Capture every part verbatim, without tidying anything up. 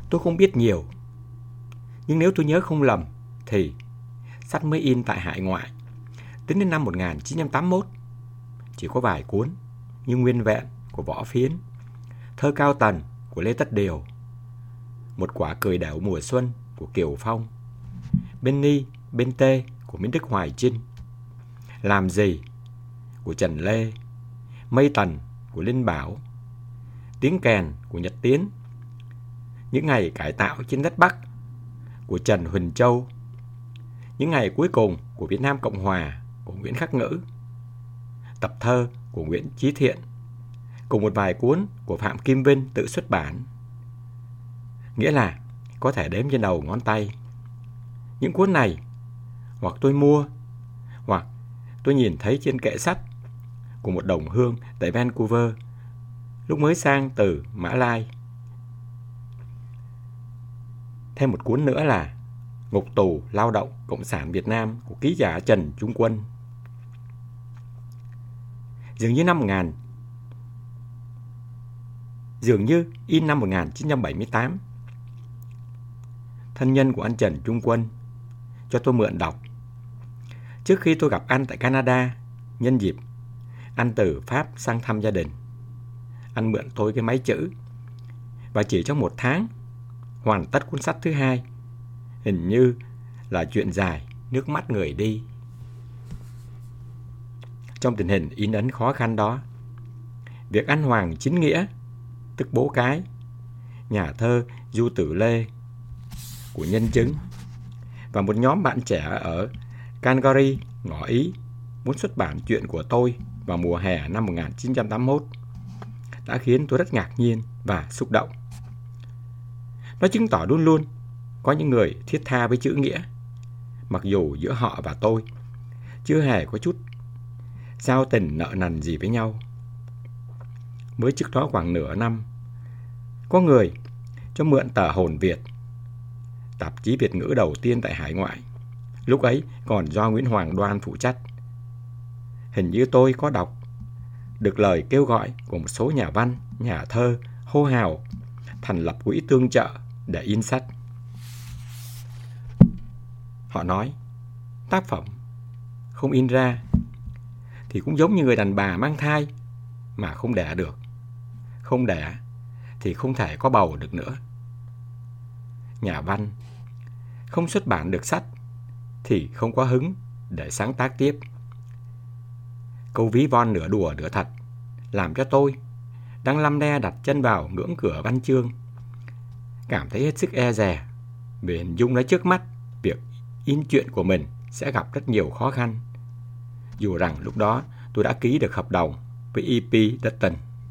Tôi không biết nhiều, nhưng nếu tôi nhớ không lầm thì sách mới in tại hải ngoại tính đến năm một nghìn chín trăm tám mươi mốt chỉ có vài cuốn như Nguyên vẹn của Võ Phiến, Thơ Cao Tần của Lê Tất Điều, Một quả cười đẻo mùa xuân của Kiều Phong, Bên Ni Bên Tê của Nguyễn Đức Hoài Trinh, Làm gì của Trần Lê, Mây Tần của Linh Bảo, Tiếng kèn của Nhật Tiến, Những ngày cải tạo trên đất Bắc của Trần Huỳnh Châu, Những ngày cuối cùng của Việt Nam Cộng Hòa của Nguyễn Khắc Ngữ, Tập thơ của Nguyễn Chí Thiện, cùng một vài cuốn của Phạm Kim Vinh tự xuất bản. Nghĩa là có thể đếm trên đầu ngón tay. Những cuốn này hoặc tôi mua, hoặc tôi nhìn thấy trên kệ sách của một đồng hương tại Vancouver lúc mới sang từ Mã Lai. Thêm một cuốn nữa là Ngục tù lao động Cộng sản Việt Nam của ký giả Trần Trung Quân. Dường như năm một nghìn Dường như in năm một nghìn chín trăm bảy mươi tám. Thân nhân của anh Trần Trung Quân cho tôi mượn đọc. Trước khi tôi gặp anh tại Canada, nhân dịp anh từ Pháp sang thăm gia đình, anh mượn tôi cái máy chữ, và chỉ trong một tháng hoàn tất cuốn sách thứ hai, hình như là Chuyện dài nước mắt người đi. Trong tình hình in ấn khó khăn đó, việc anh Hoàng Chính Nghĩa, tức bố cái, nhà thơ Du Tử Lê của Nhân Chứng, và một nhóm bạn trẻ ở Calgary ngỏ ý muốn xuất bản chuyện của tôi vào mùa hè năm một nghìn chín trăm tám mươi mốt đã khiến tôi rất ngạc nhiên và xúc động. Nó chứng tỏ luôn luôn có những người thiết tha với chữ nghĩa, mặc dù giữa họ và tôi chưa hề có chút giao tình nợ nần gì với nhau. Mới trước đó khoảng nửa năm, có người cho mượn tờ Hồn Việt, tạp chí Việt ngữ đầu tiên tại hải ngoại, lúc ấy còn do Nguyễn Hoàng Đoan phụ trách. Hình như tôi có đọc được lời kêu gọi của một số nhà văn, nhà thơ hô hào thành lập quỹ tương trợ để in sách. Họ nói tác phẩm không in ra thì cũng giống như người đàn bà mang thai mà không đẻ được. Không đẻ thì không thể có bầu được nữa. Nhà văn không xuất bản được sách thì không có hứng để sáng tác tiếp. Câu ví von nửa đùa nửa thật làm cho tôi đang lăm le đặt chân vào ngưỡng cửa văn chương cảm thấy hết sức e dè, vì hình dung ra trước mắt việc in chuyện của mình sẽ gặp rất nhiều khó khăn, dù rằng lúc đó tôi đã ký được hợp đồng với e pê Dutton.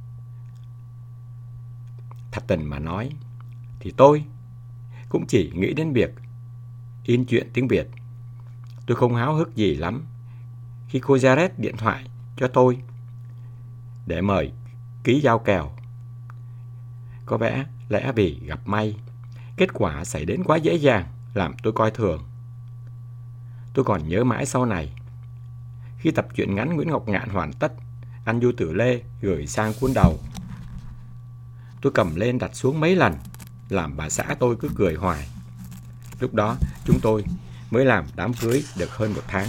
Thật tình mà nói thì tôi cũng chỉ nghĩ đến việc in chuyện tiếng Việt. Tôi không háo hức gì lắm khi cô Jared điện thoại cho tôi để mời ký giao kèo. Có vẻ lẽ vì gặp may, kết quả xảy đến quá dễ dàng làm tôi coi thường. Tôi còn nhớ mãi sau này, khi tập truyện ngắn Nguyễn Ngọc Ngạn hoàn tất, anh Du Tử Lê gửi sang cuốn đầu, tôi cầm lên đặt xuống mấy lần, làm bà xã tôi cứ cười hoài. Lúc đó chúng tôi mới làm đám cưới được hơn một tháng.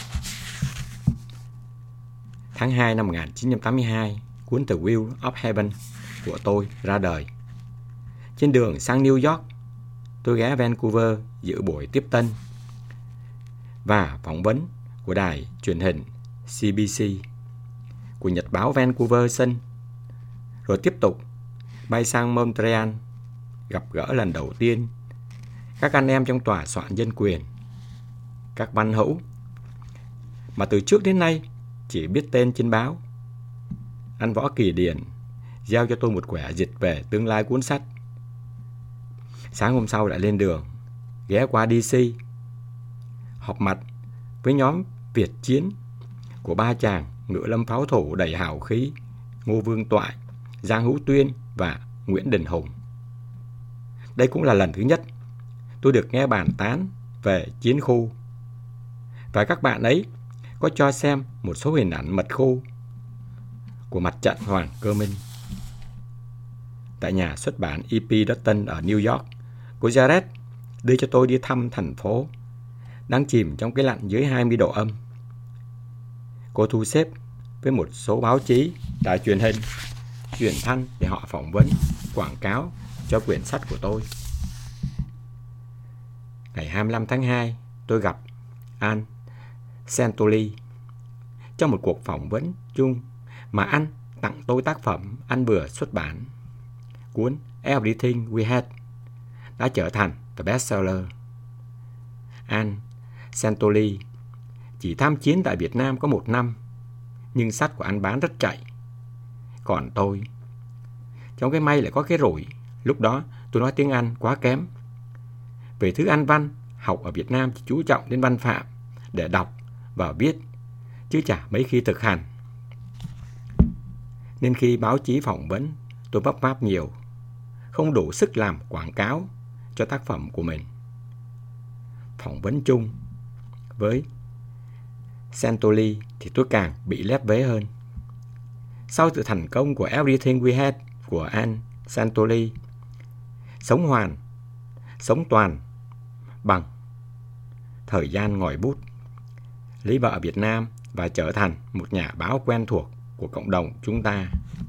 Tháng hai năm một nghìn chín trăm tám mươi hai, cuốn The Wheel of Heaven của tôi ra đời. Trên đường sang New York, tôi ghé Vancouver dự buổi tiếp tân và phỏng vấn của đài truyền hình xê bê xê, của nhật báo Vancouver Sun, rồi tiếp tục bay sang Montreal gặp gỡ lần đầu tiên các anh em trong tòa soạn dân quyền, các văn hữu mà từ trước đến nay chỉ biết tên trên báo. Anh Võ Kỳ Điền giao cho tôi một quẻ dịch về tương lai cuốn sách. Sáng hôm sau lại lên đường, ghé qua đê xê, họp mặt với nhóm Việt Chiến của ba chàng ngựa lâm pháo thủ đầy hào khí, Ngô Vương Toại, Giang Hữu Tuyên và Nguyễn Đình Hùng. Đây cũng là lần thứ nhất tôi được nghe bàn tán về chiến khu, và các bạn ấy có cho xem một số hình ảnh mật khu của mặt trận Hoàng Cơ Minh. tại nhà xuất bản e pê Dutton ở New York, cô Jared đưa cho tôi đi thăm thành phố đang chìm trong cái lạnh dưới hai mươi độ âm. Cô thu xếp với một số báo chí, đài truyền hình, truyền thanh để họ phỏng vấn, quảng cáo cho quyển sách của tôi. Ngày hai mươi lăm tháng hai, tôi gặp Ann Santoli trong một cuộc phỏng vấn chung mà anh tặng tôi tác phẩm anh vừa xuất bản. Cuốn Everything We Had đã trở thành the bestseller. Ann Santoli chỉ tham chiến tại Việt Nam có một năm, nhưng sách của anh bán rất chạy. Còn tôi, trong cái may lại có cái rủi, lúc đó tôi nói tiếng Anh quá kém. Về thứ Anh văn, học ở Việt Nam chỉ chú trọng đến văn phạm để đọc và viết, chứ chả mấy khi thực hành. Nên khi báo chí phỏng vấn, tôi vấp váp nhiều, không đủ sức làm quảng cáo cho tác phẩm của mình. Phỏng vấn chung với Santoli thì tôi càng bị lép vế hơn. Sau sự thành công của Everything We Had của Ann Santoli, sống hoàn, sống toàn bằng thời gian ngòi bút, lấy vợ ở Việt Nam và trở thành một nhà báo quen thuộc của cộng đồng chúng ta.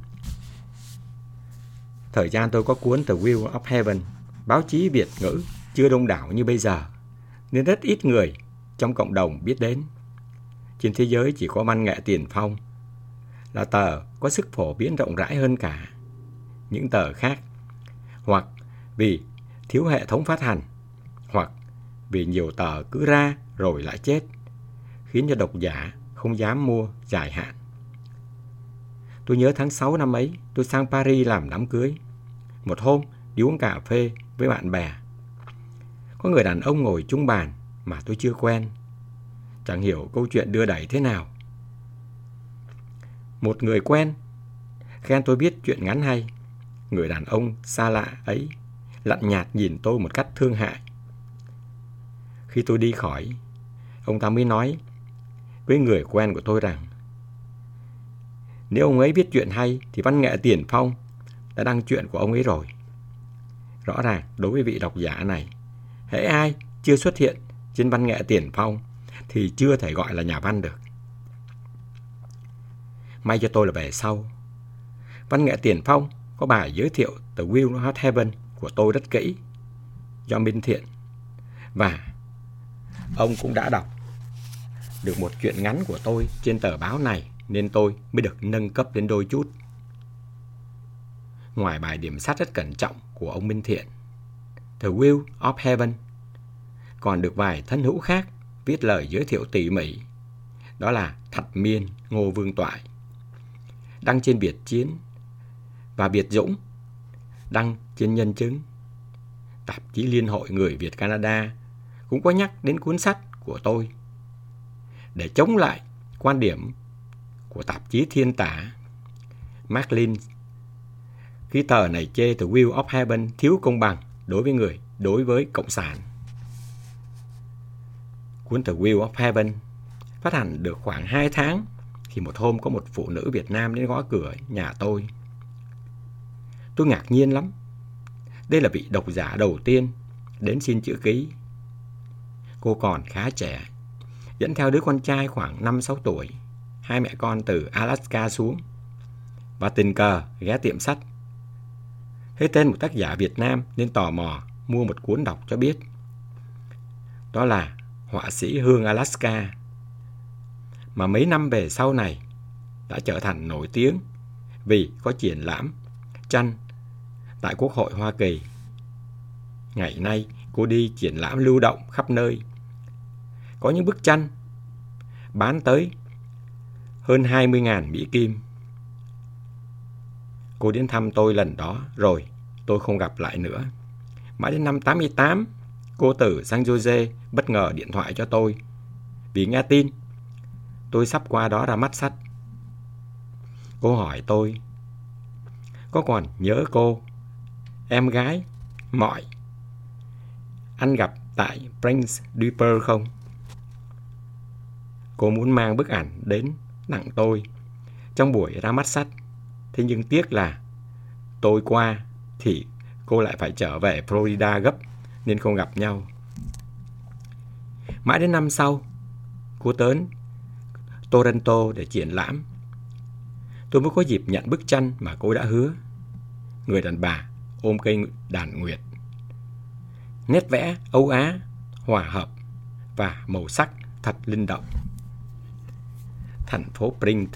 Thời gian tôi có cuốn The Wheel of Heaven, báo chí Việt ngữ chưa đông đảo như bây giờ, nên rất ít người trong cộng đồng biết đến. Trên thế giới chỉ có Văn nghệ Tiền Phong là tờ có sức phổ biến rộng rãi hơn cả những tờ khác, hoặc vì thiếu hệ thống phát hành, hoặc vì nhiều tờ cứ ra rồi lại chết, khiến cho độc giả không dám mua dài hạn. Tôi nhớ tháng sáu năm ấy, tôi sang Paris làm đám cưới. Một hôm, đi uống cà phê với bạn bè. Có người đàn ông ngồi chung bàn mà tôi chưa quen. Chẳng hiểu câu chuyện đưa đẩy thế nào. Một người quen khen tôi viết chuyện ngắn hay. Người đàn ông xa lạ ấy lạnh nhạt nhìn tôi một cách thương hại. Khi tôi đi khỏi, ông ta mới nói với người quen của tôi rằng nếu ông ấy viết chuyện hay thì Văn nghệ Tiền Phong đã đăng chuyện của ông ấy rồi. Rõ ràng đối với vị độc giả này, hễ ai chưa xuất hiện trên Văn nghệ Tiền Phong thì chưa thể gọi là nhà văn được. May cho tôi là về sau, Văn nghệ Tiền Phong có bài giới thiệu The Wheel of Heaven của tôi rất kỹ do Minh Thiện, và ông cũng đã đọc được một chuyện ngắn của tôi trên tờ báo này, nên tôi mới được nâng cấp đến đôi chút. Ngoài bài điểm sát rất cẩn trọng của ông Minh Thiện, The Wheel of Heaven còn được vài thân hữu khác viết lời giới thiệu tỉ mỉ. Đó là Thạch Miên, Ngô Vương Toại, đăng trên Việt Chiến, và Việt Dũng, đăng trên Nhân Chứng. Tạp chí Liên hội Người Việt Canada cũng có nhắc đến cuốn sách của tôi để chống lại quan điểm của tạp chí Thiên Tả. Maclean khi tờ này chê The Wheel of Heaven thiếu công bằng đối với người, đối với Cộng sản. Cuốn The Wheel of Heaven phát hành được khoảng hai tháng thì một hôm có một phụ nữ Việt Nam đến gõ cửa nhà tôi. Tôi ngạc nhiên lắm. Đây là vị độc giả đầu tiên đến xin chữ ký. Cô còn khá trẻ, dẫn theo đứa con trai khoảng năm sáu tuổi, hai mẹ con từ Alaska xuống, và tình cờ ghé tiệm sách. Thấy tên một tác giả Việt Nam nên tò mò mua một cuốn đọc cho biết. Đó là họa sĩ Hương Alaska, mà mấy năm về sau này đã trở thành nổi tiếng vì có triển lãm tranh tại Quốc hội Hoa Kỳ. Ngày nay cô đi triển lãm lưu động khắp nơi. Có những bức tranh bán tới hơn hai mươi nghìn Mỹ Kim. Cô đến thăm tôi lần đó rồi tôi không gặp lại nữa. Mãi đến năm tám mươi tám, cô từ San Jose bất ngờ điện thoại cho tôi vì nghe tin tôi sắp qua đó ra mắt sách. Cô hỏi tôi có còn nhớ cô, em gái Mọi anh gặp tại Prince du Pearl không? Cô muốn mang bức ảnh đến tặng tôi trong buổi ra mắt sách. Thế nhưng tiếc là tôi qua thì cô lại phải trở về Florida gấp nên không gặp nhau. Mãi đến năm sau, cô đến Toronto để triển lãm. Tôi mới có dịp nhận bức tranh mà cô đã hứa. Người đàn bà ôm cây đàn nguyệt. Nét vẽ Âu Á, hòa hợp và màu sắc thật linh động. Thành phố Prince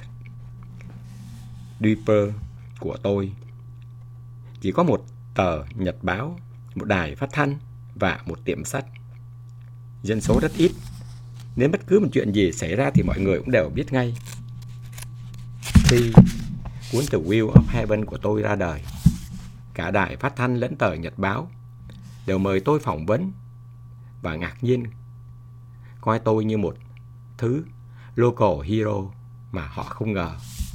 Duper của tôi chỉ có một tờ nhật báo, một đài phát thanh và một tiệm sách. Dân số rất ít, nên bất cứ một chuyện gì xảy ra thì mọi người cũng đều biết ngay. Khi cuốn The Wheel of Heaven của tôi ra đời, cả đài phát thanh lẫn tờ nhật báo đều mời tôi phỏng vấn và ngạc nhiên coi tôi như một thứ local hero mà họ không ngờ.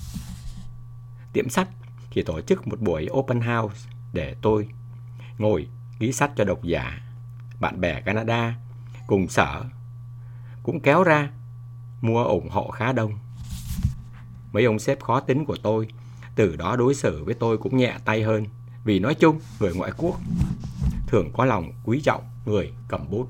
Tiệm sách thì tổ chức một buổi open house để tôi ngồi ký sách cho độc giả. Bạn bè Canada cùng sở cũng kéo ra mua ủng hộ khá đông. Mấy ông sếp khó tính của tôi từ đó đối xử với tôi cũng nhẹ tay hơn, vì nói chung người ngoại quốc thường có lòng quý trọng người cầm bút.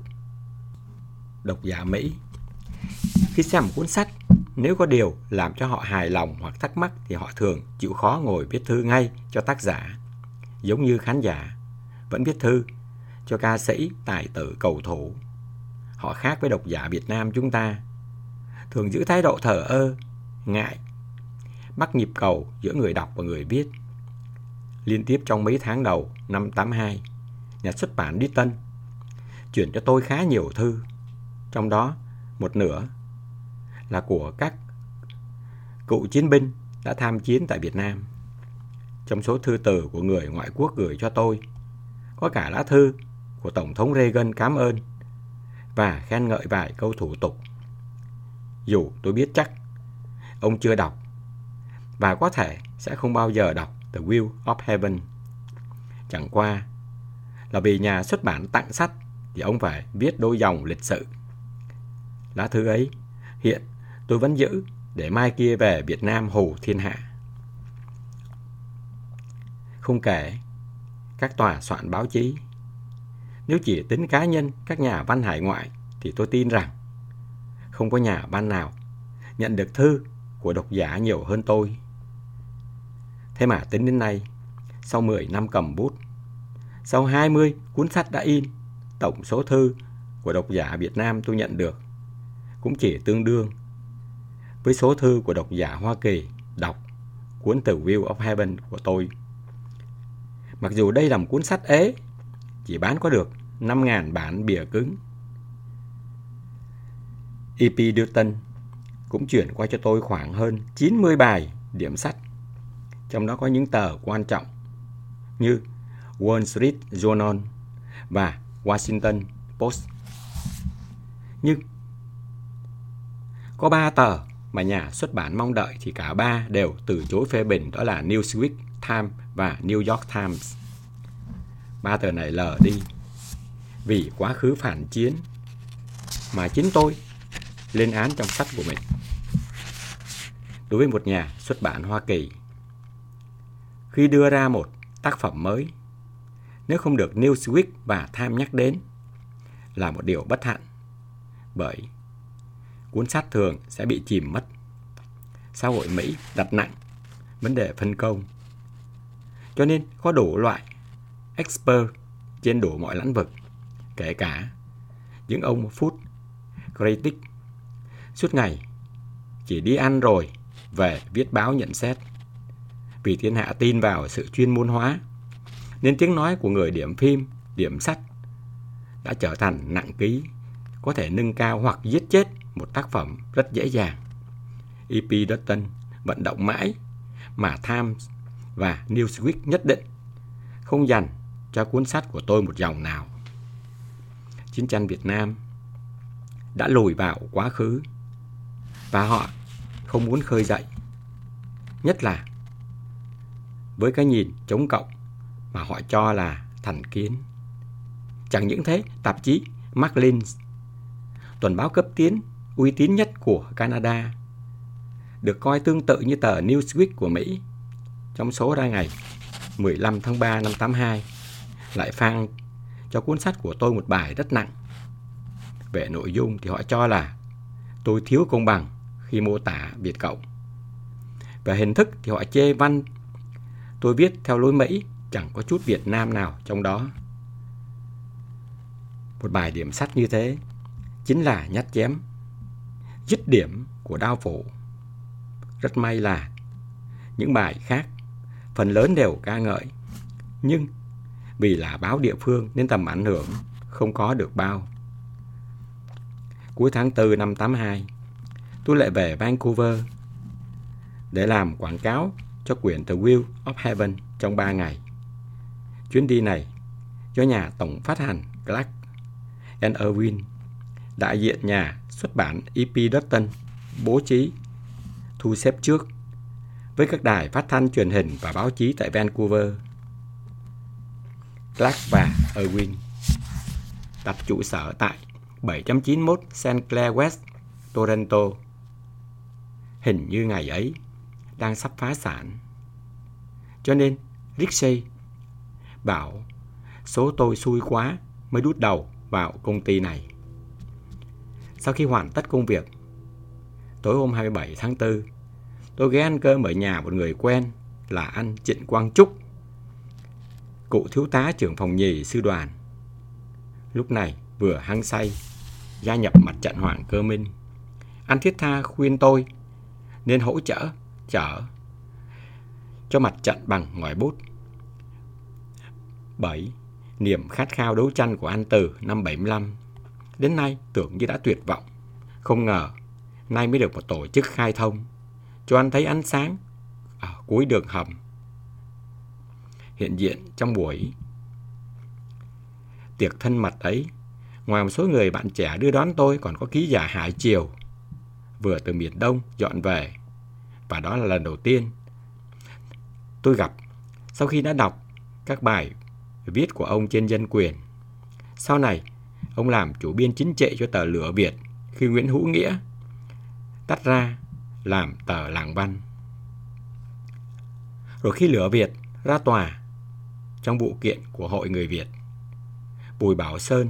Độc giả Mỹ khi xem một cuốn sách, nếu có điều làm cho họ hài lòng hoặc thắc mắc thì họ thường chịu khó ngồi viết thư ngay cho tác giả, giống như khán giả vẫn viết thư cho ca sĩ, tài tử, cầu thủ. Họ khác với độc giả Việt Nam chúng ta, thường giữ thái độ thờ ơ, ngại, bắt nhịp cầu giữa người đọc và người viết. Liên tiếp trong mấy tháng đầu năm tám hai, nhà xuất bản Ditton chuyển cho tôi khá nhiều thư, trong đó một nửa là của các cựu chiến binh đã tham chiến tại Việt Nam. Trong số thư từ của người ngoại quốc gửi cho tôi, có cả lá thư của Tổng thống Reagan cảm ơn và khen ngợi vài câu thủ tục. Dù tôi biết chắc ông chưa đọc và có thể sẽ không bao giờ đọc The Wheel of Heaven. Chẳng qua là vì nhà xuất bản tặng sách thì ông phải viết đôi dòng lịch sự. Lá thư ấy hiện tôi vẫn giữ để mai kia về Việt Nam hù thiên hạ. Không kể các tòa soạn báo chí, nếu chỉ tính cá nhân các nhà văn hải ngoại thì tôi tin rằng không có nhà văn nào nhận được thư của độc giả nhiều hơn tôi. Thế mà tính đến nay, sau mười năm cầm bút, sau hai mươi cuốn sách đã in, tổng số thư của độc giả Việt Nam tôi nhận được cũng chỉ tương đương với số thư của độc giả Hoa Kỳ đọc cuốn The Wheel of Heaven của tôi. Mặc dù đây là một cuốn sách ế, chỉ bán có được năm nghìn bản bìa cứng. e pê Ditton cũng chuyển qua cho tôi khoảng hơn chín mươi bài điểm sách, trong đó có những tờ quan trọng như Wall Street Journal và Washington Post. Nhưng có ba tờ mà nhà xuất bản mong đợi thì cả ba đều từ chối phê bình, đó là Newsweek, Time và New York Times. Ba tờ này lờ đi vì quá khứ phản chiến mà chính tôi lên án trong sách của mình. Đối với một nhà xuất bản Hoa Kỳ, khi đưa ra một tác phẩm mới, nếu không được Newsweek và Time nhắc đến là một điều bất hạnh, bởi cuốn sách thường sẽ bị chìm mất. Xã hội Mỹ đặt nặng vấn đề phân công, cho nên có đủ loại expert trên đủ mọi lĩnh vực, kể cả những ông food critic suốt ngày chỉ đi ăn rồi về viết báo nhận xét. Vì thiên hạ tin vào sự chuyên môn hóa, nên tiếng nói của người điểm phim, điểm sách đã trở thành nặng ký, có thể nâng cao hoặc giết chết một tác phẩm rất dễ dàng. e pê Ditton vận động mãi mà Times và Newsweek nhất định không dành cho cuốn sách của tôi một dòng nào. Chiến tranh Việt Nam đã lùi vào quá khứ và họ không muốn khơi dậy, nhất là với cái nhìn chống cộng mà họ cho là thành kiến. Chẳng những thế, tạp chí Maclean's, tuần báo cấp tiến uy tín nhất của Canada, được coi tương tự như tờ Newsweek của Mỹ, trong số ra ngày mười lăm tháng ba năm tám hai lại phang cho cuốn sách của tôi một bài rất nặng. Về nội dung thì họ cho là tôi thiếu công bằng khi mô tả Việt Cộng. Về hình thức thì họ chê văn tôi viết theo lối Mỹ, chẳng có chút Việt Nam nào trong đó. Một bài điểm sách như thế chính là nhát chém, dứt điểm của đao phủ. Rất may là những bài khác phần lớn đều ca ngợi, nhưng vì là báo địa phương nên tầm ảnh hưởng không có được bao. Cuối tháng tư năm tám hai, tôi lại về Vancouver để làm quảng cáo cho quyển The Wheel of Heaven trong ba ngày. Chuyến đi này do nhà tổng phát hành Clark and Irwin, đại diện nhà xuất bản e pê Dutton bố trí thu xếp trước với các đài phát thanh truyền hình và báo chí tại Vancouver. Clark và Irwin đặt trụ sở tại bảy trăm chín mươi mốt Saint Clair West, Toronto. Hình như ngày ấy đang sắp phá sản, cho nên Ricksey bảo số tôi xui quá mới đút đầu vào công ty này. Sau khi hoàn tất công việc, tối hôm hai mươi bảy tháng tư, tôi ghé ăn cơm ở nhà một người quen là anh Trịnh Quang Trúc, cựu thiếu tá trưởng phòng nhì sư đoàn. Lúc này vừa hăng say gia nhập mặt trận Hoàng Cơ Minh. Anh thiết tha khuyên tôi nên hỗ trợ chở cho mặt trận bằng ngòi bút. Bởi niềm khát khao đấu tranh của anh từ năm bảy mươi lăm đến nay tưởng như đã tuyệt vọng. Không ngờ nay mới được một tổ chức khai thông, cho anh thấy ánh sáng ở cuối đường hầm. Hiện diện trong buổi tiệc thân mật ấy, ngoài một số người bạn trẻ đưa đón tôi, còn có ký giả Hải Triều vừa từ miền Đông dọn về, và đó là lần đầu tiên tôi gặp sau khi đã đọc các bài viết của ông trên Dân Quyền. Sau này ông làm chủ biên chính trị cho tờ Lửa Việt khi Nguyễn Hữu Nghĩa tách ra làm tờ Làng Văn. Rồi khi Lửa Việt ra tòa trong vụ kiện của Hội Người Việt, Bùi Bảo Sơn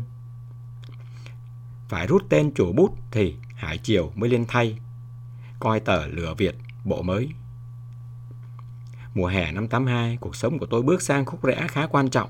phải rút tên chủ bút thì Hải Triều mới lên thay, coi tờ Lửa Việt bộ mới. Mùa hè năm tám hai, cuộc sống của tôi bước sang khúc rẽ khá quan trọng.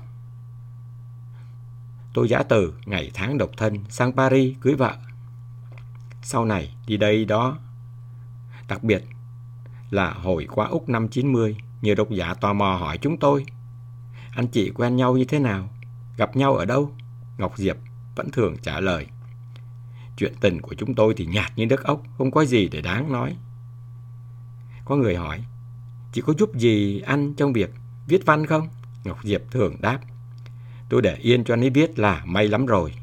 Tôi giã từ ngày tháng độc thân sang Paris cưới vợ. Sau này đi đây đó. Đặc biệt là hồi qua Úc năm chín mươi, nhiều độc giả tò mò hỏi chúng tôi: anh chị quen nhau như thế nào? Gặp nhau ở đâu? Ngọc Diệp vẫn thường trả lời: chuyện tình của chúng tôi thì nhạt như đất ốc, không có gì để đáng nói. Có người hỏi: chị có giúp gì anh trong việc viết văn không? Ngọc Diệp thường đáp: tôi để yên cho anh ấy viết là may lắm rồi.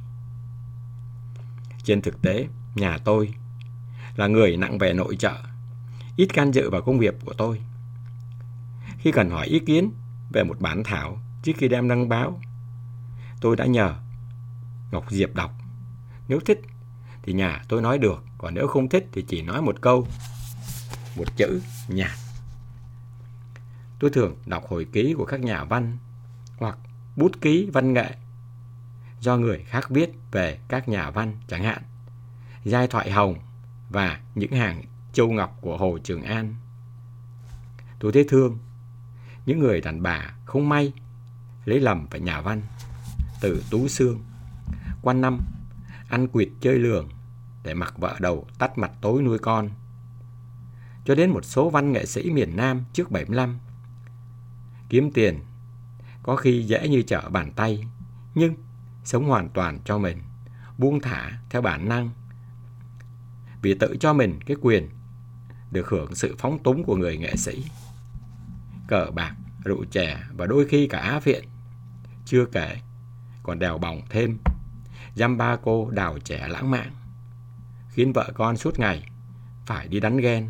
Trên thực tế, nhà tôi là người nặng về nội trợ, ít can dự vào công việc của tôi. Khi cần hỏi ý kiến về một bản thảo trước khi đem đăng báo, tôi đã nhờ Ngọc Diệp đọc. Nếu thích thì nhà tôi nói được, còn nếu không thích thì chỉ nói một câu, một chữ: nhạt. Tôi thường đọc hồi ký của các nhà văn hoặc bút ký văn nghệ do người khác viết về các nhà văn, chẳng hạn Giai Thoại Hồng và những hàng Châu Ngọc của Hồ Trường An. Tôi thấy thương những người đàn bà không may lấy lầm về nhà văn, từ Tú Xương, Quan Năm ăn quỵt chơi lường để mặc vợ đầu tắt mặt tối nuôi con, cho đến một số văn nghệ sĩ miền Nam trước bảy mươi lăm. Kiếm tiền có khi dễ như trở bàn tay, nhưng sống hoàn toàn cho mình, buông thả theo bản năng, vì tự cho mình cái quyền được hưởng sự phóng túng của người nghệ sĩ. Cờ bạc, rượu chè và đôi khi cả á phiện. Chưa kể còn đèo bòng thêm dăm ba cô đào trẻ lãng mạn, khiến vợ con suốt ngày phải đi đánh ghen.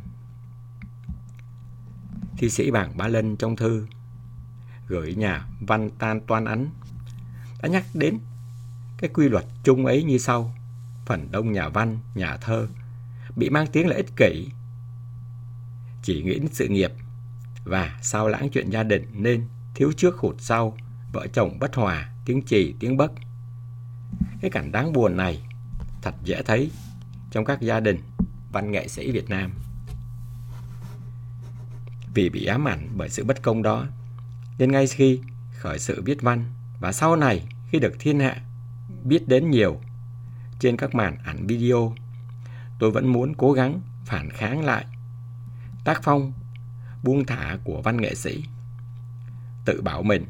Thi sĩ Bảng Bá Lân trong thư gửi nhà văn Tan Toan Ấn đã nhắc đến cái quy luật chung ấy như sau: phần đông nhà văn, nhà thơ bị mang tiếng là ích kỷ, chỉ nghĩ đến sự nghiệp và sao lãng chuyện gia đình, nên thiếu trước hụt sau, vợ chồng bất hòa, tiếng chì tiếng bấc. Cái cảnh đáng buồn này thật dễ thấy trong các gia đình văn nghệ sĩ Việt Nam. Vì bị ám ảnh bởi sự bất công đó, nên ngay khi khởi sự viết văn và sau này khi được thiên hạ biết đến nhiều trên các màn ảnh video, tôi vẫn muốn cố gắng phản kháng lại tác phong buông thả của văn nghệ sĩ, tự bảo mình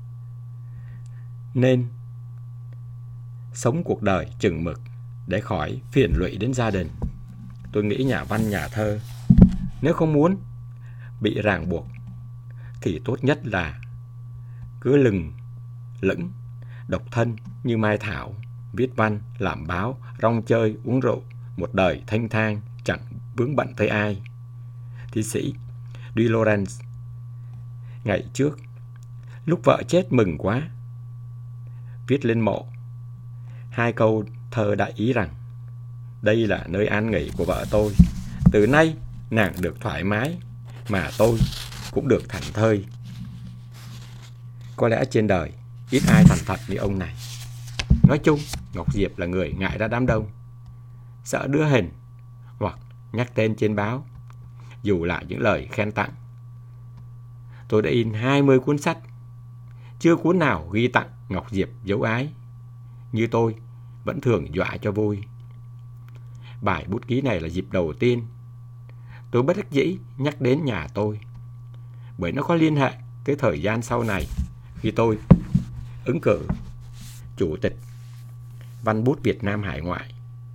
nên sống cuộc đời chừng mực để khỏi phiền lụy đến gia đình. Tôi nghĩ nhà văn nhà thơ nếu không muốn bị ràng buộc thì tốt nhất là cứ lừng lững độc thân như Mai Thảo, viết văn, làm báo, rong chơi, uống rượu, một đời thanh thang chẳng vướng bận tới ai. Thi sĩ Duy Lawrence ngày trước lúc vợ chết mừng quá, viết lên mộ hai câu thơ đại ý rằng: đây là nơi an nghỉ của vợ tôi, từ nay nàng được thoải mái mà tôi cũng được thảnh thơi. Có lẽ trên đời ít ai thành thật như ông này. Nói chung, Ngọc Diệp là người ngại ra đám đông, sợ đưa hình hoặc nhắc tên trên báo, dù là những lời khen tặng. Tôi đã in hai mươi cuốn sách, chưa cuốn nào ghi tặng Ngọc Diệp dấu ái. Như tôi vẫn thường dọa cho vui. Bài bút ký này là dịp đầu tiên tôi bất đắc dĩ nhắc đến nhà tôi, bởi nó có liên hệ tới thời gian sau này khi tôi ứng cử chủ tịch Văn bút Việt Nam hải ngoại.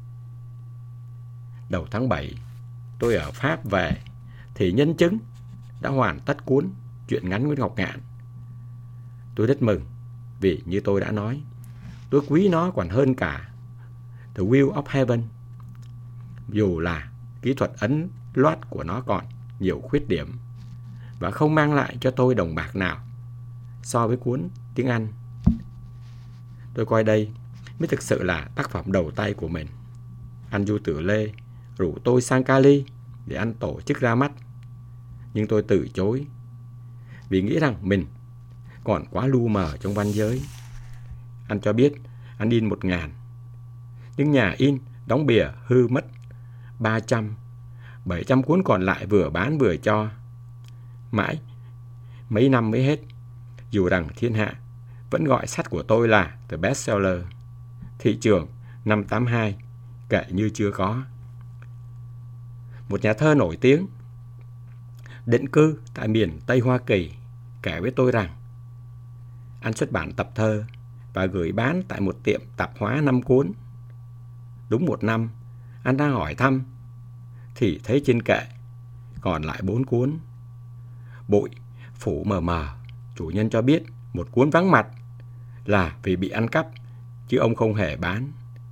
Đầu tháng bảy, tôi ở Pháp về thì nhân chứng đã hoàn tất cuốn Truyện ngắn Nguyễn Ngọc Ngạn. Tôi rất mừng vì như tôi đã nói, tôi quý nó còn hơn cả The Wheel of Heaven, dù là kỹ thuật ấn loát của nó còn nhiều khuyết điểm và không mang lại cho tôi đồng bạc nào so với cuốn tiếng Anh. Tôi coi đây mới thực sự là tác phẩm đầu tay của mình. Anh Du Tử Lê rủ tôi sang Cali để anh tổ chức ra mắt, nhưng tôi từ chối vì nghĩ rằng mình còn quá lu mờ trong văn giới. Anh cho biết anh in một ngàn, nhưng nhà in đóng bìa hư mất ba trăm, bảy trăm cuốn còn lại vừa bán vừa cho. Mãi mấy năm mới hết, dù rằng thiên hạ vẫn gọi sách của tôi là The Bestseller. Thị trường năm tám hai kể như chưa có. Một nhà thơ nổi tiếng định cư tại miền Tây Hoa Kỳ kể với tôi rằng anh xuất bản tập thơ và gửi bán tại một tiệm tạp hóa năm cuốn. Đúng một năm, anh đang hỏi thăm thì thấy trên kệ còn lại bốn cuốn. Bụi phủ mờ mờ, chủ nhân cho biết một cuốn vắng mặt là vì bị ăn cắp, chứ ông không hề bán.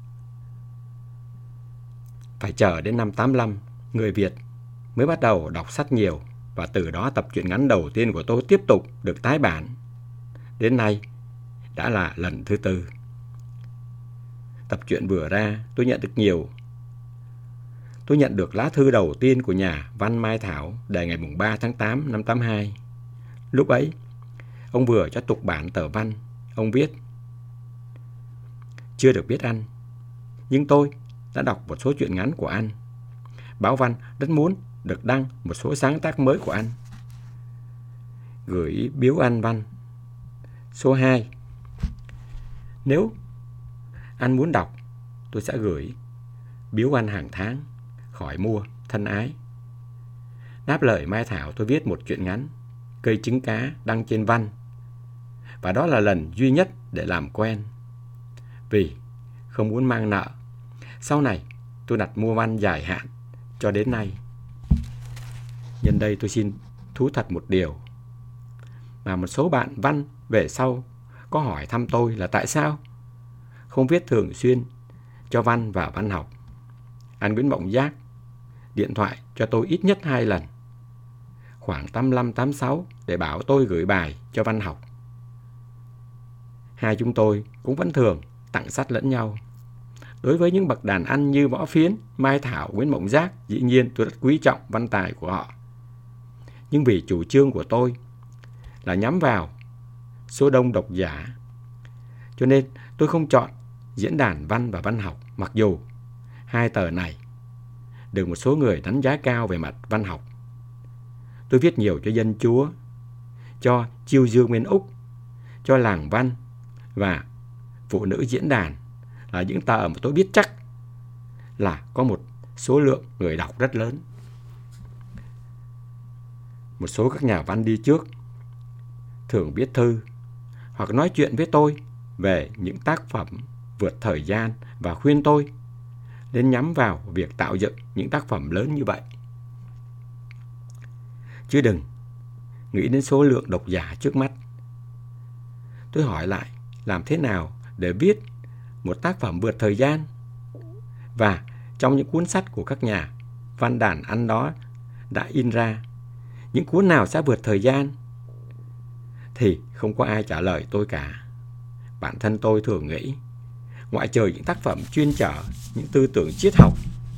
Phải chờ đến năm tám lăm, người Việt mới bắt đầu đọc sách nhiều, và từ đó tập truyện ngắn đầu tiên của tôi tiếp tục được tái bản. Đến nay đã là lần thứ tư. Tập truyện vừa ra, tôi nhận được nhiều. Tôi nhận được lá thư đầu tiên của nhà văn Mai Thảo đề ngày ba tháng tám năm tám hai. Lúc ấy, ông vừa cho tục bản tờ văn. Ông viết: chưa được biết anh, nhưng tôi đã đọc một số truyện ngắn của anh. Báo Văn rất muốn được đăng một số sáng tác mới của anh. Gửi biếu anh văn. Số hai. Nếu anh muốn đọc, tôi sẽ gửi biếu anh hàng tháng. Khỏi mua, thân ái. Đáp lời Mai Thảo, tôi viết một truyện ngắn Cây trứng cá đăng trên Văn, và đó là lần duy nhất để làm quen, vì không muốn mang nợ. Sau này tôi đặt mua văn dài hạn cho đến nay. Nhân đây tôi xin thú thật một điều mà một số bạn văn về sau có hỏi thăm tôi là tại sao không viết thường xuyên cho văn và văn học. Anh Nguyễn Mộng Giác điện thoại cho tôi ít nhất hai lần, khoảng tám lăm tám sáu, để bảo tôi gửi bài cho văn học. Hai chúng tôi cũng vẫn thường tặng sách lẫn nhau. Đối với những bậc đàn anh như Võ Phiến, Mai Thảo, Nguyễn Mộng Giác, dĩ nhiên tôi rất quý trọng văn tài của họ. Nhưng vì chủ trương của tôi là nhắm vào số đông độc giả. Cho nên tôi không chọn Diễn đàn Văn và Văn học, mặc dù hai tờ này được một số người đánh giá cao về mặt văn học. Tôi viết nhiều cho Dân Chúa, cho Chiêu Dương bên Úc, cho Làng Văn và Phụ Nữ Diễn đàn, là những tờ mà tôi biết chắc là có một số lượng người đọc rất lớn. Một số các nhà văn đi trước thường viết thư hoặc nói chuyện với tôi về những tác phẩm vượt thời gian và khuyên tôi nên nhắm vào việc tạo dựng những tác phẩm lớn như vậy. Chứ đừng nghĩ đến số lượng độc giả trước mắt. Tôi hỏi lại, làm thế nào để viết một tác phẩm vượt thời gian? Và trong những cuốn sách của các nhà văn đàn Anh đó đã in ra, những cuốn nào sẽ vượt thời gian? Thì không có ai trả lời tôi cả. Bản thân tôi thường nghĩ, ngoại trừ những tác phẩm chuyên chở những tư tưởng triết học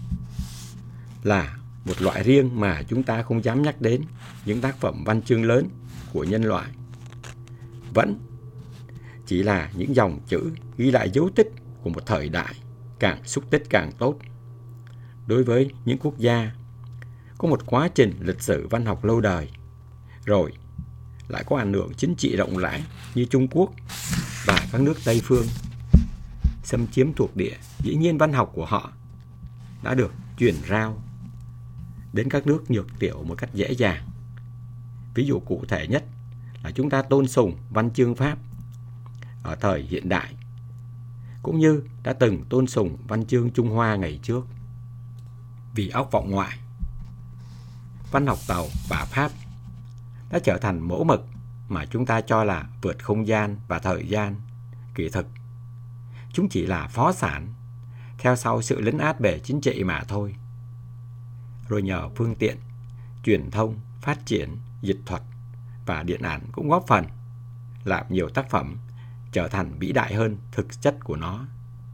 là một loại riêng mà chúng ta không dám nhắc đến, những tác phẩm văn chương lớn của nhân loại vẫn chỉ là những dòng chữ ghi lại dấu tích của một thời đại, càng xúc tích càng tốt. Đối với những quốc gia có một quá trình lịch sử văn học lâu đời, rồi lại có ảnh hưởng chính trị rộng rãi như Trung Quốc và các nước Tây phương xâm chiếm thuộc địa, dĩ nhiên văn học của họ đã được truyền rao đến các nước nhược tiểu một cách dễ dàng. Ví dụ cụ thể nhất là chúng ta tôn sùng văn chương Pháp ở thời hiện đại, cũng như đã từng tôn sùng văn chương Trung Hoa ngày trước. Vì óc vọng ngoại, văn học Tàu và Pháp đã trở thành mẫu mực mà chúng ta cho là vượt không gian và thời gian. Kỳ thực, chúng chỉ là phó sản theo sau sự lấn át về chính trị mà thôi. Rồi nhờ phương tiện truyền thông, phát triển, dịch thuật và điện ảnh cũng góp phần làm nhiều tác phẩm trở thành vĩ đại hơn thực chất của nó.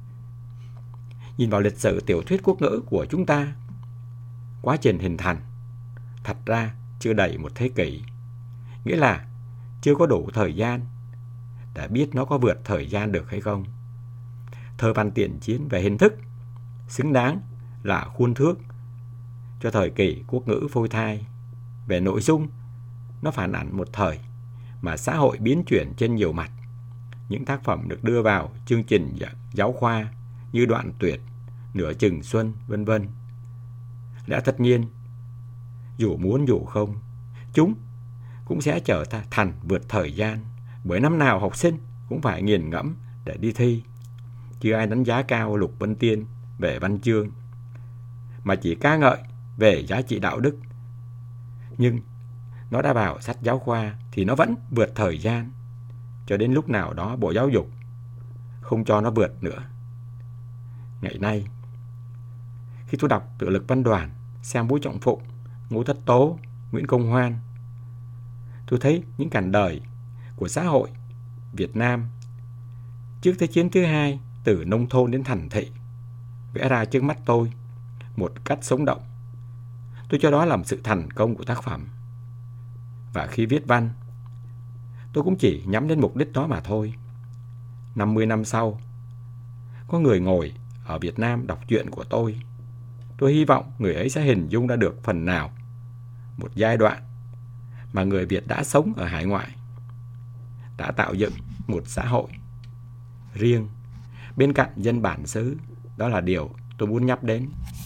Nhìn vào lịch sử tiểu thuyết quốc ngữ của chúng ta, quá trình hình thành thật ra chưa đầy một thế kỷ, nghĩa là chưa có đủ thời gian để biết nó có vượt thời gian được hay không. Thơ văn tiền chiến về hình thức xứng đáng là khuôn thước cho thời kỳ quốc ngữ phôi thai. Về nội dung, nó phản ảnh một thời mà xã hội biến chuyển trên nhiều mặt. Những tác phẩm được đưa vào chương trình giáo khoa như Đoạn Tuyệt, Nửa Chừng Xuân, vân vân. Lẽ tất nhiên, dù muốn dù không, chúng cũng sẽ trở thành vượt thời gian, bởi năm nào học sinh cũng phải nghiền ngẫm để đi thi. Chưa ai đánh giá cao Lục Vân Tiên về văn chương, mà chỉ ca ngợi về giá trị đạo đức. Nhưng nó đã vào sách giáo khoa thì nó vẫn vượt thời gian, cho đến lúc nào đó Bộ Giáo dục không cho nó vượt nữa. Ngày nay, khi tôi đọc Tự Lực Văn Đoàn, xem Vũ Trọng Phụng, Ngô Tất Tố, Nguyễn Công Hoan, tôi thấy những cảnh đời của xã hội Việt Nam trước Thế chiến thứ hai, từ nông thôn đến thành thị, vẽ ra trước mắt tôi một cách sống động. Tôi cho đó là một sự thành công của tác phẩm. Và khi viết văn, tôi cũng chỉ nhắm đến mục đích đó mà thôi. năm mươi năm sau, có người ngồi ở Việt Nam đọc truyện của tôi. Tôi hy vọng người ấy sẽ hình dung ra được phần nào một giai đoạn mà người Việt đã sống ở hải ngoại, đã tạo dựng một xã hội riêng bên cạnh dân bản xứ. Đó là điều tôi muốn nhắc đến.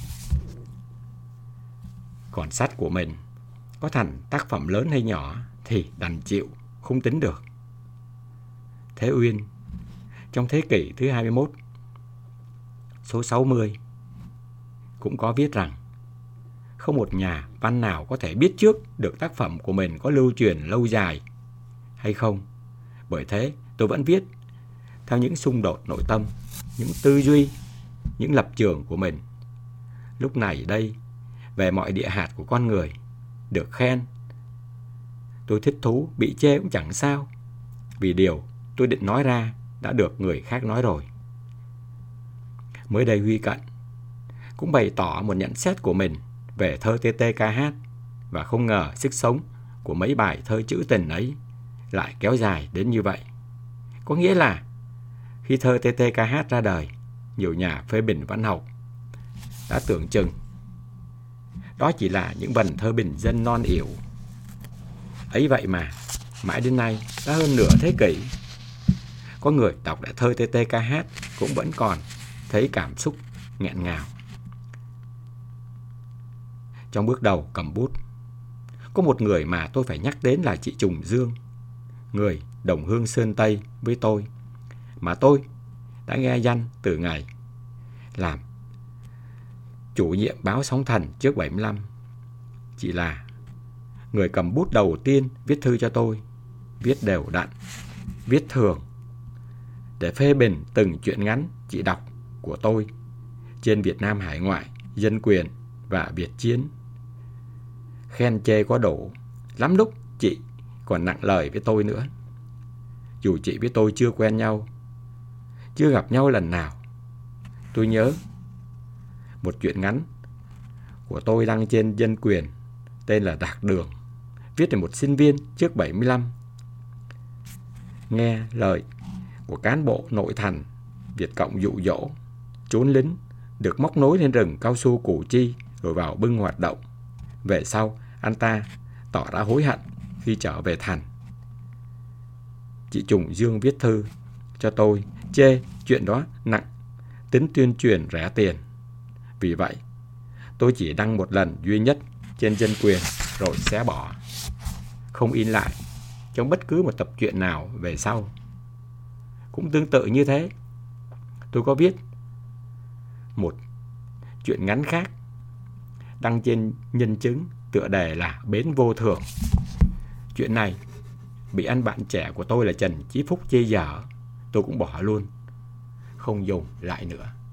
Còn sách của mình có thành tác phẩm lớn hay nhỏ thì đành chịu, không tính được. Thế Uyên trong thế kỷ thứ hai mươi mốt, số sáu mươi, cũng có viết rằng không một nhà văn nào có thể biết trước được tác phẩm của mình có lưu truyền lâu dài hay không. Bởi thế tôi vẫn viết theo những xung đột nội tâm, những tư duy, những lập trường của mình. Lúc này đây, về mọi địa hạt của con người, được khen, tôi thích thú, bị chê cũng chẳng sao, vì điều tôi định nói ra đã được người khác nói rồi. Mới đây Huy Cận cũng bày tỏ một nhận xét của mình về thơ tê tê ca hát, và không ngờ sức sống của mấy bài thơ trữ tình ấy lại kéo dài đến như vậy. Có nghĩa là khi thơ tê tê ca hát ra đời, nhiều nhà phê bình văn học đã tưởng chừng đó chỉ là những vần thơ bình dân non yểu. Ấy vậy mà mãi đến nay đã hơn nửa thế kỷ, có người đọc lại thơ tê tê ca hát cũng vẫn còn thấy cảm xúc nghẹn ngào. Trong bước đầu cầm bút, có một người mà tôi phải nhắc đến là chị Trùng Dương, người đồng hương Sơn Tây với tôi, mà tôi đã nghe danh từ ngày làm chủ nhiệm báo Sóng Thần trước bảy mươi lăm. Chị là người cầm bút đầu tiên viết thư cho tôi, viết đều đặn, viết thường, để phê bình từng truyện ngắn chị đọc của tôi trên Việt Nam hải ngoại, Dân quyền và Việt chiến. Khen chê có đủ, lắm lúc chị còn nặng lời với tôi nữa. Dù chị với tôi chưa quen nhau, chưa gặp nhau lần nào. Tôi nhớ một truyện ngắn của tôi đăng trên Dân quyền tên là Đạc Đường, viết về một sinh viên trước bảy mươi lăm. Nghe lời của cán bộ nội thành Việt Cộng dụ dỗ, trốn lính, được móc nối lên rừng cao su Củ Chi rồi vào bưng hoạt động. Về sau, anh ta tỏ ra hối hận khi trở về thành. Chị Trùng Dương viết thư cho tôi chê chuyện đó nặng, tính tuyên truyền rẻ tiền. Vì vậy, tôi chỉ đăng một lần duy nhất trên Dân quyền rồi xé bỏ, không in lại trong bất cứ một tập truyện nào về sau. Cũng tương tự như thế, tôi có viết một truyện ngắn khác đăng trên Nhân Chứng, tựa đề là Bến Vô Thường. Chuyện này bị anh bạn trẻ của tôi là Trần Chí Phúc chê dở, tôi cũng bỏ luôn, không dùng lại nữa.